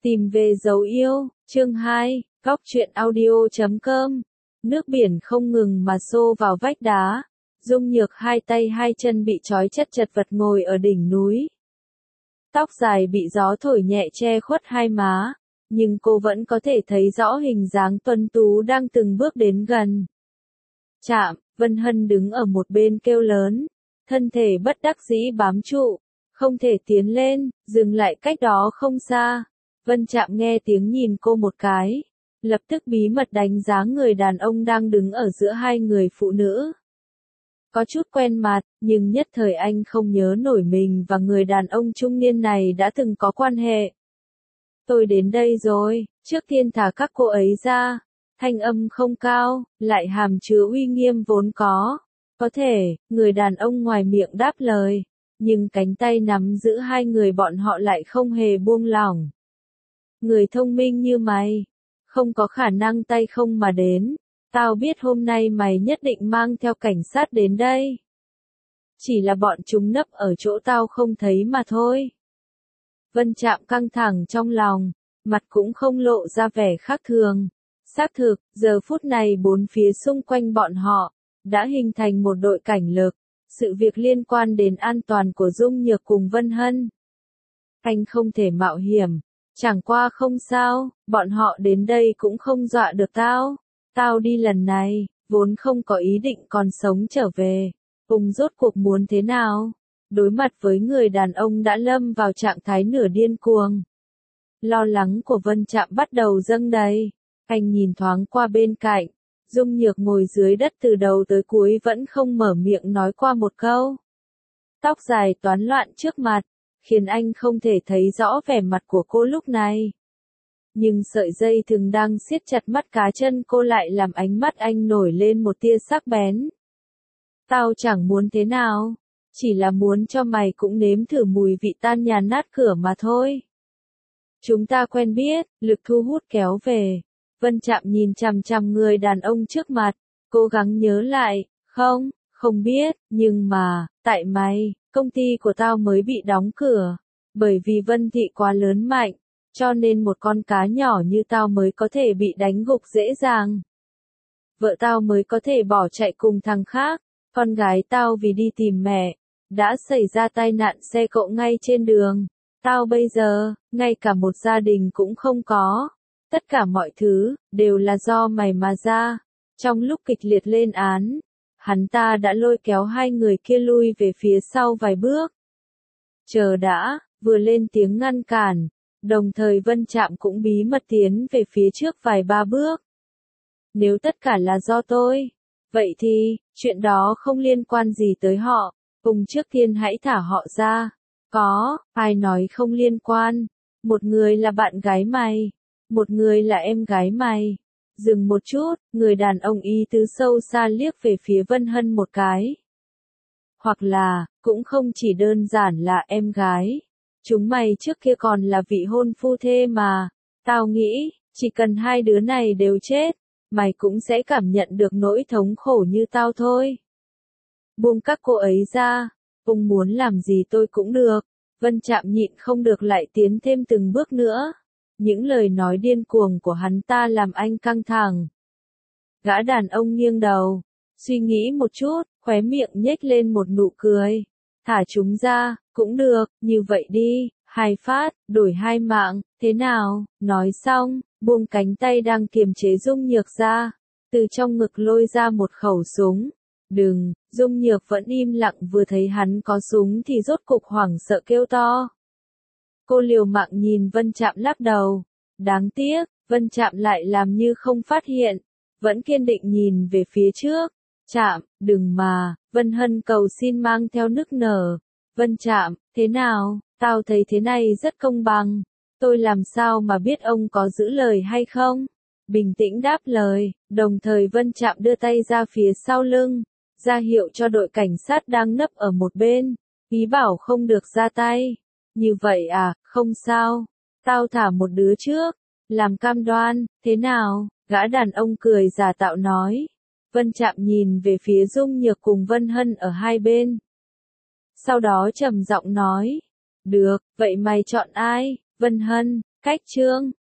Tìm về dấu yêu, chương 2, góc truyện audio.com. Nước biển không ngừng mà xô vào vách đá. Dung Nhược hai tay hai chân bị trói chật vật ngồi ở đỉnh núi. Tóc dài bị gió thổi nhẹ che khuất hai má, nhưng cô vẫn có thể thấy rõ hình dáng tuấn tú đang từng bước đến gần. Chạm, Vân Hân đứng ở một bên kêu lớn, thân thể bất đắc dĩ bám trụ, không thể tiến lên, dừng lại cách đó không xa. Vân Chạm nghe tiếng nhìn cô một cái, lập tức bí mật đánh giá người đàn ông đang đứng ở giữa hai người phụ nữ. Có chút quen mặt, nhưng nhất thời anh không nhớ nổi mình và người đàn ông trung niên này đã từng có quan hệ. Tôi đến đây rồi, trước tiên thả các cô ấy ra. Thanh âm không cao, lại hàm chứa uy nghiêm vốn có. Có thể, người đàn ông ngoài miệng đáp lời, nhưng cánh tay nắm giữ hai người bọn họ lại không hề buông lỏng. Người thông minh như mày, không có khả năng tay không mà đến. Tao biết hôm nay mày nhất định mang theo cảnh sát đến đây. Chỉ là bọn chúng nấp ở chỗ tao không thấy mà thôi. Vân Chạm căng thẳng trong lòng, mặt cũng không lộ ra vẻ khác thường. Xác thực, giờ phút này bốn phía xung quanh bọn họ đã hình thành một đội cảnh lực. Sự việc liên quan đến an toàn của Dung Nhược cùng Vân Hân. Anh không thể mạo hiểm. Chẳng qua không sao, bọn họ đến đây cũng không dọa được tao. Tao đi lần này, vốn không có ý định còn sống trở về. Cùng rốt cuộc muốn thế nào? Đối mặt với người đàn ông đã lâm vào trạng thái nửa điên cuồng. Lo lắng của Vân Chạm bắt đầu dâng đầy. Anh nhìn thoáng qua bên cạnh. Dung Nhược ngồi dưới đất từ đầu tới cuối vẫn không mở miệng nói qua một câu. Tóc dài toán loạn trước mặt, khiến anh không thể thấy rõ vẻ mặt của cô lúc này. Nhưng sợi dây thừng đang siết chặt mắt cá chân cô lại làm ánh mắt anh nổi lên một tia sắc bén. Tao chẳng muốn thế nào, chỉ là muốn cho mày cũng nếm thử mùi vị tan nhà nát cửa mà thôi. Chúng ta quen biết, lực thu hút kéo về. Vân Chạm nhìn chằm chằm người đàn ông trước mặt, cố gắng nhớ lại, không biết, nhưng mà, tại mày, công ty của tao mới bị đóng cửa, bởi vì Vân Thị quá lớn mạnh, cho nên một con cá nhỏ như tao mới có thể bị đánh gục dễ dàng. Vợ tao mới có thể bỏ chạy cùng thằng khác, con gái tao vì đi tìm mẹ, đã xảy ra tai nạn xe cộ ngay trên đường. Tao bây giờ, ngay cả một gia đình cũng không có. Tất cả mọi thứ, đều là do mày mà ra. Trong lúc kịch liệt lên án, hắn ta đã lôi kéo hai người kia lui về phía sau vài bước. Chờ đã, vừa lên tiếng ngăn cản, đồng thời Vân Chạm cũng bí mật tiến về phía trước vài ba bước. Nếu tất cả là do tôi, vậy thì, chuyện đó không liên quan gì tới họ, cùng trước tiên hãy thả họ ra. Có, ai nói không liên quan, một người là bạn gái mày, một người là em gái mày. Dừng một chút, người đàn ông ý tứ sâu xa liếc về phía Vân Hân một cái. Hoặc là, cũng không chỉ đơn giản là em gái. Chúng mày trước kia còn là vị hôn phu thê mà. Tao nghĩ, chỉ cần hai đứa này đều chết, mày cũng sẽ cảm nhận được nỗi thống khổ như tao thôi. Buông các cô ấy ra, ông muốn làm gì tôi cũng được. Vân Chạm nhịn không được lại tiến thêm từng bước nữa. Những lời nói điên cuồng của hắn ta làm anh căng thẳng. Gã đàn ông nghiêng đầu, suy nghĩ một chút, khóe miệng nhếch lên một nụ cười. Thả chúng ra, cũng được, như vậy đi, hai phát, đổi hai mạng, thế nào? Nói xong, buông cánh tay đang kiềm chế Dung Nhược ra, từ trong ngực lôi ra một khẩu súng. Đừng, Dung Nhược vẫn im lặng vừa thấy hắn có súng thì rốt cục hoảng sợ kêu to. Cô liều mạng nhìn Vân Chạm lắc đầu. Đáng tiếc, Vân Chạm lại làm như không phát hiện, vẫn kiên định nhìn về phía trước. Chạm, đừng mà, Vân Hân cầu xin mang theo nức nở. Vân Chạm, thế nào, tao thấy thế này rất công bằng. Tôi làm sao mà biết ông có giữ lời hay không? Bình tĩnh đáp lời, đồng thời Vân Chạm đưa tay ra phía sau lưng, ra hiệu cho đội cảnh sát đang nấp ở một bên, ý bảo không được ra tay. Như vậy à, không sao, tao thả một đứa trước, làm cam đoan, thế nào? Gã đàn ông cười giả tạo nói. Vân Chạm nhìn về phía Dung Nhược cùng Vân Hân ở hai bên. Sau đó trầm giọng nói, được, vậy mày chọn ai? Vân Hân, Cách chương